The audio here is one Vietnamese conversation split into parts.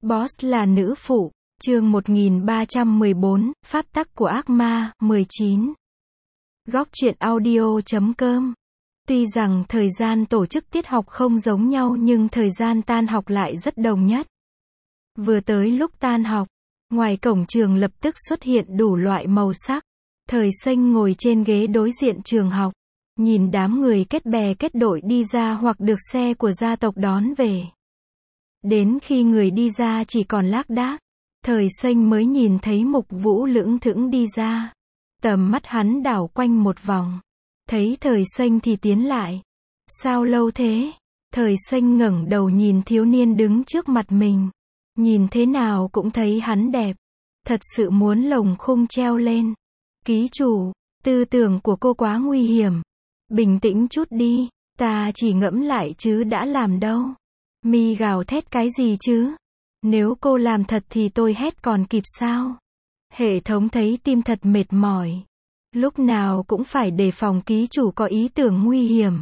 Boss là nữ phụ. Chương 1314, Pháp tắc của ác ma, 19. Góc truyện audio.com. Tuy rằng thời gian tổ chức tiết học không giống nhau nhưng thời gian tan học lại rất đồng nhất. Vừa tới lúc tan học, ngoài cổng trường lập tức xuất hiện đủ loại màu sắc. Thời Xanh ngồi trên ghế đối diện trường học, nhìn đám người kết bè kết đội đi ra hoặc được xe của gia tộc đón về. Đến khi người đi ra chỉ còn lác đác, Thời Xanh mới nhìn thấy Mục Vũ lững thững đi ra. Tầm mắt hắn đảo quanh một vòng. Thấy Thời Xanh thì tiến lại. Sao lâu thế? Thời Xanh ngẩng đầu nhìn thiếu niên đứng trước mặt mình. Nhìn thế nào cũng thấy hắn đẹp. Thật sự muốn lồng khung treo lên. Ký chủ, tư tưởng của cô quá nguy hiểm. Bình tĩnh chút đi, ta chỉ ngẫm lại chứ đã làm đâu. Mi gào thét cái gì chứ? Nếu cô làm thật thì tôi hét còn kịp sao? Hệ thống thấy tim thật mệt mỏi. Lúc nào cũng phải đề phòng ký chủ có ý tưởng nguy hiểm.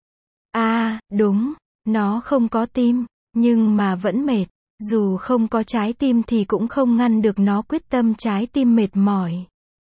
Đúng, nó không có tim, nhưng mà vẫn mệt. Dù không có trái tim thì cũng không ngăn được nó quyết tâm trái tim mệt mỏi.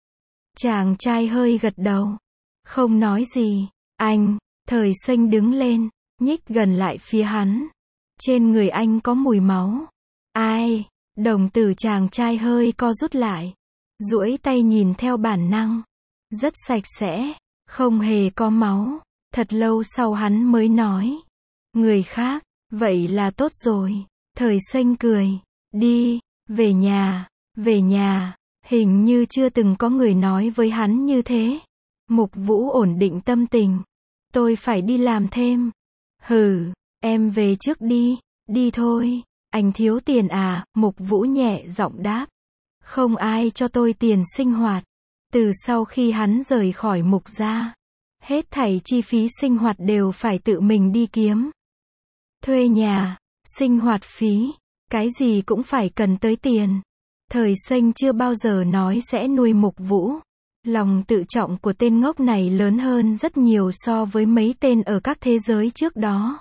Chàng trai hơi gật đầu. Không nói gì. Anh, Thời Xanh đứng lên, nhích gần lại phía hắn. Trên người anh có mùi máu. Ai? Đồng tử chàng trai hơi co rút lại. Duỗi tay nhìn theo bản năng. Rất sạch sẽ, không hề có máu. Thật lâu sau hắn mới nói. Người khác, vậy là tốt rồi. Thời Xanh cười. Đi, về nhà, về nhà. Hình như chưa từng có người nói với hắn như thế. Mục Vũ ổn định tâm tình. Tôi phải đi làm thêm. Hừ, em về trước đi. Đi thôi. Anh thiếu tiền à? Mục Vũ nhẹ giọng đáp. Không ai cho tôi tiền sinh hoạt. Từ sau khi hắn rời khỏi Mục gia, hết thảy chi phí sinh hoạt đều phải tự mình đi kiếm. Thuê nhà, sinh hoạt phí, cái gì cũng phải cần tới tiền. Thời Xanh chưa bao giờ nói sẽ nuôi Mục Vũ. Lòng tự trọng của tên ngốc này lớn hơn rất nhiều so với mấy tên ở các thế giới trước đó.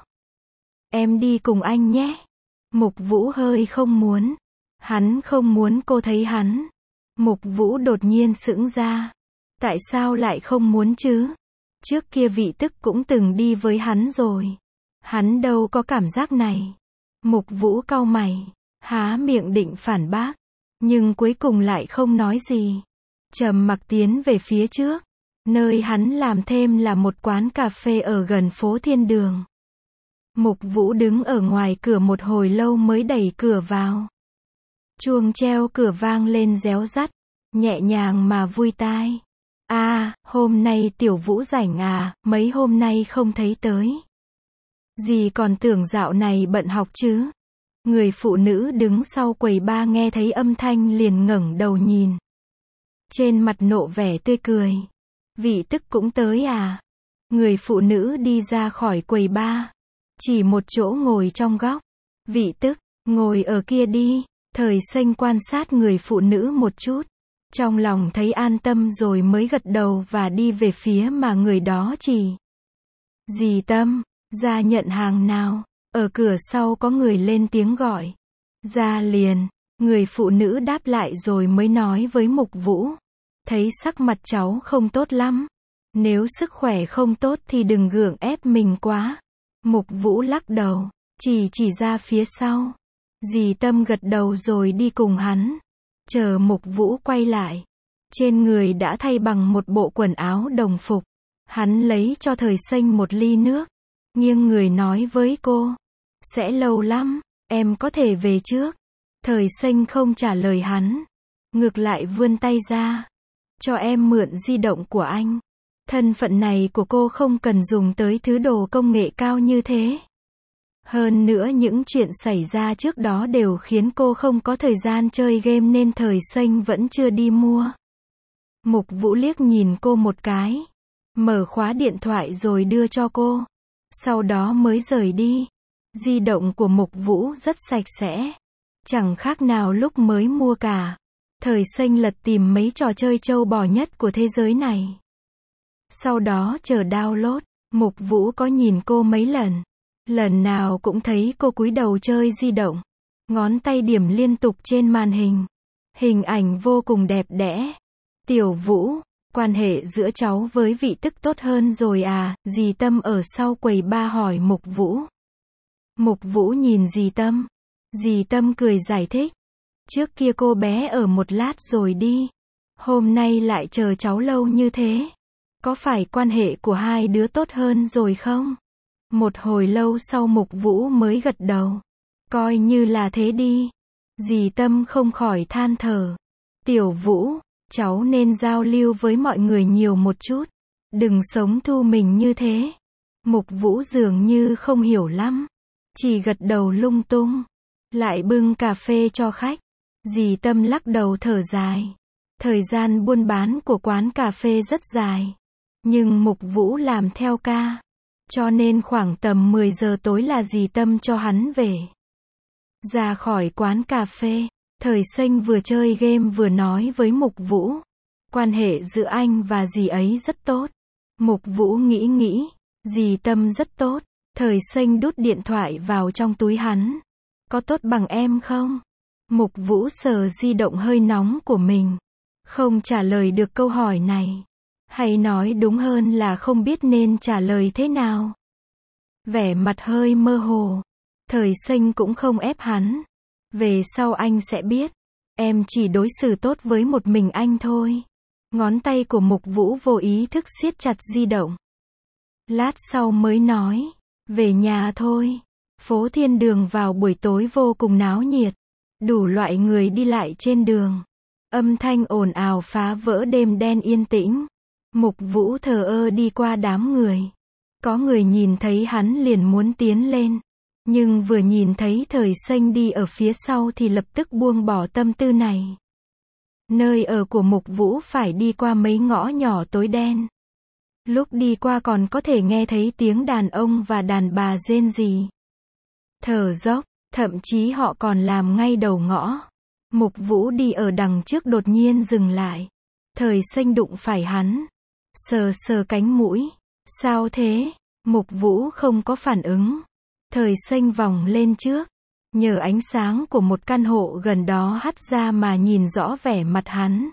Em đi cùng anh nhé. Mục Vũ hơi không muốn. Hắn không muốn cô thấy hắn. Mục Vũ đột nhiên sững ra. Tại sao lại không muốn chứ? Trước kia Vị Tức cũng từng đi với hắn rồi. Hắn đâu có cảm giác này. Mục Vũ cau mày, há miệng định phản bác, nhưng cuối cùng lại không nói gì. Trầm mặc tiến về phía trước. Nơi hắn làm thêm là một quán cà phê ở gần phố Thiên Đường. Mục Vũ đứng ở ngoài cửa một hồi lâu mới đẩy cửa vào. Chuông treo cửa vang lên réo rắt, nhẹ nhàng mà vui tai. Hôm nay Tiểu Vũ rảnh à, mấy hôm nay không thấy tới. Dì còn tưởng dạo này bận học chứ. Người phụ nữ đứng sau quầy ba nghe thấy âm thanh liền ngẩng đầu nhìn. Trên mặt nộ vẻ tươi cười. Vị Tức cũng tới à? Người phụ nữ đi ra khỏi quầy ba. Chỉ một chỗ ngồi trong góc. Vị Tức, ngồi ở kia đi. Thời Xanh quan sát người phụ nữ một chút. Trong lòng thấy an tâm rồi mới gật đầu và đi về phía mà người đó chỉ. Dì Tâm, ra nhận hàng nào? Ở cửa sau có người lên tiếng gọi. Ra liền. Người phụ nữ đáp lại rồi mới nói với Mục Vũ. Thấy sắc mặt cháu không tốt lắm. Nếu sức khỏe không tốt thì đừng gượng ép mình quá. Mục Vũ lắc đầu, chỉ ra phía sau. Dì Tâm gật đầu rồi đi cùng hắn. Chờ Mục Vũ quay lại. Trên người đã thay bằng một bộ quần áo đồng phục. Hắn lấy cho Thời Xanh một ly nước. Nghiêng người nói với cô. Sẽ lâu lắm, em có thể về trước. Thời Xanh không trả lời hắn. Ngược lại vươn tay ra. Cho em mượn di động của anh. Thân phận này của cô không cần dùng tới thứ đồ công nghệ cao như thế. Hơn nữa những chuyện xảy ra trước đó đều khiến cô không có thời gian chơi game nên Thời Xanh vẫn chưa đi mua. Mục Vũ liếc nhìn cô một cái. Mở khóa điện thoại rồi đưa cho cô. Sau đó mới rời đi. Di động của Mục Vũ rất sạch sẽ. Chẳng khác nào lúc mới mua cả. Thời Xanh lật tìm mấy trò chơi trâu bò nhất của thế giới này. Sau đó chờ download. Mục Vũ có nhìn cô mấy lần. Lần nào cũng thấy cô cúi đầu chơi di động. Ngón tay điểm liên tục trên màn hình. Hình ảnh vô cùng đẹp đẽ. Tiểu Vũ, quan hệ giữa cháu với Vị Tức tốt hơn rồi à? Dì Tâm ở sau quầy ba hỏi Mục Vũ. Mục Vũ nhìn dì Tâm. Dì Tâm cười giải thích. Trước kia cô bé ở một lát rồi đi. Hôm nay lại chờ cháu lâu như thế. Có phải quan hệ của hai đứa tốt hơn rồi không? Một hồi lâu sau Mục Vũ mới gật đầu. Coi như là thế đi. Dì Tâm không khỏi than thở. Tiểu Vũ, cháu nên giao lưu với mọi người nhiều một chút. Đừng sống thu mình như thế. Mục Vũ dường như không hiểu lắm. Chỉ gật đầu lung tung. Lại bưng cà phê cho khách. Dì Tâm lắc đầu thở dài. Thời gian buôn bán của quán cà phê rất dài. Nhưng Mục Vũ làm theo ca. Cho nên khoảng tầm 10 giờ tối là dì Tâm cho hắn về. Ra khỏi quán cà phê, Thời Xanh vừa chơi game vừa nói với Mục Vũ. Quan hệ giữa anh và dì ấy rất tốt. Mục Vũ nghĩ, dì Tâm rất tốt. Thời Xanh đút điện thoại vào trong túi hắn. Có tốt bằng em không? Mục Vũ sờ di động hơi nóng của mình. Không trả lời được câu hỏi này. Hay nói đúng hơn là không biết nên trả lời thế nào. Vẻ mặt hơi mơ hồ. Thời Xanh cũng không ép hắn. Về sau anh sẽ biết. Em chỉ đối xử tốt với một mình anh thôi. Ngón tay của Mục Vũ vô ý thức siết chặt di động. Lát sau mới nói. Về nhà thôi. Phố Thiên Đường vào buổi tối vô cùng náo nhiệt. Đủ loại người đi lại trên đường. Âm thanh ồn ào phá vỡ đêm đen yên tĩnh. Mục Vũ thờ ơ đi qua đám người. Có người nhìn thấy hắn liền muốn tiến lên. Nhưng vừa nhìn thấy Thời Xanh đi ở phía sau thì lập tức buông bỏ tâm tư này. Nơi ở của Mục Vũ phải đi qua mấy ngõ nhỏ tối đen. Lúc đi qua còn có thể nghe thấy tiếng đàn ông và đàn bà rên rỉ. Thở dốc, thậm chí họ còn làm ngay đầu ngõ. Mục Vũ đi ở đằng trước đột nhiên dừng lại. Thời Xanh đụng phải hắn. Sờ sờ cánh mũi. Sao thế? Mục Vũ không có phản ứng. Thời Xanh vòng lên trước. Nhờ ánh sáng của một căn hộ gần đó hắt ra mà nhìn rõ vẻ mặt hắn.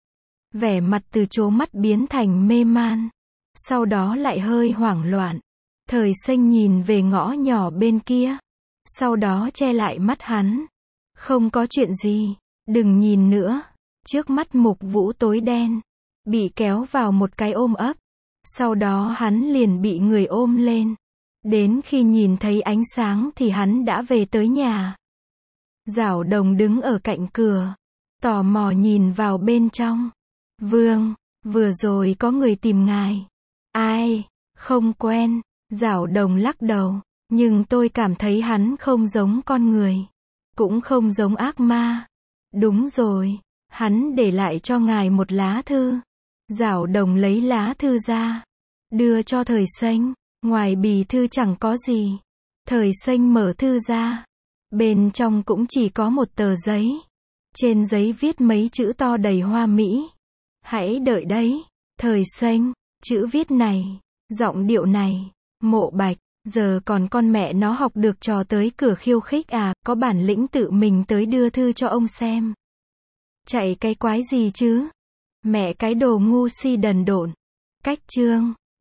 Vẻ mặt từ trố mắt biến thành mê man. Sau đó lại hơi hoảng loạn. Thời Xanh nhìn về ngõ nhỏ bên kia. Sau đó che lại mắt hắn. Không có chuyện gì. Đừng nhìn nữa. Trước mắt Mục Vũ tối đen. Bị kéo vào một cái ôm ấp. Sau đó hắn liền bị người ôm lên. Đến khi nhìn thấy ánh sáng thì hắn đã về tới nhà. Giảo Đồng đứng ở cạnh cửa. Tò mò nhìn vào bên trong. Vương, vừa rồi có người tìm ngài. Ai? Không quen. Giảo Đồng lắc đầu. Nhưng tôi cảm thấy hắn không giống con người. Cũng không giống ác ma. Đúng rồi. Hắn để lại cho ngài một lá thư. Giảo Đồng lấy lá thư ra. Đưa cho Thời Xanh. Ngoài bì thư chẳng có gì. Thời Xanh mở thư ra. Bên trong cũng chỉ có một tờ giấy. Trên giấy viết mấy chữ to đầy hoa mỹ. Hãy đợi đấy. Thời Xanh. Chữ viết này. Giọng điệu này. Mộ Bạch. Giờ còn con mẹ nó học được trò tới cửa khiêu khích à, có bản lĩnh tự mình tới đưa thư cho ông xem. Chạy cái quái gì chứ? Mẹ cái đồ ngu si đần độn. Cách chương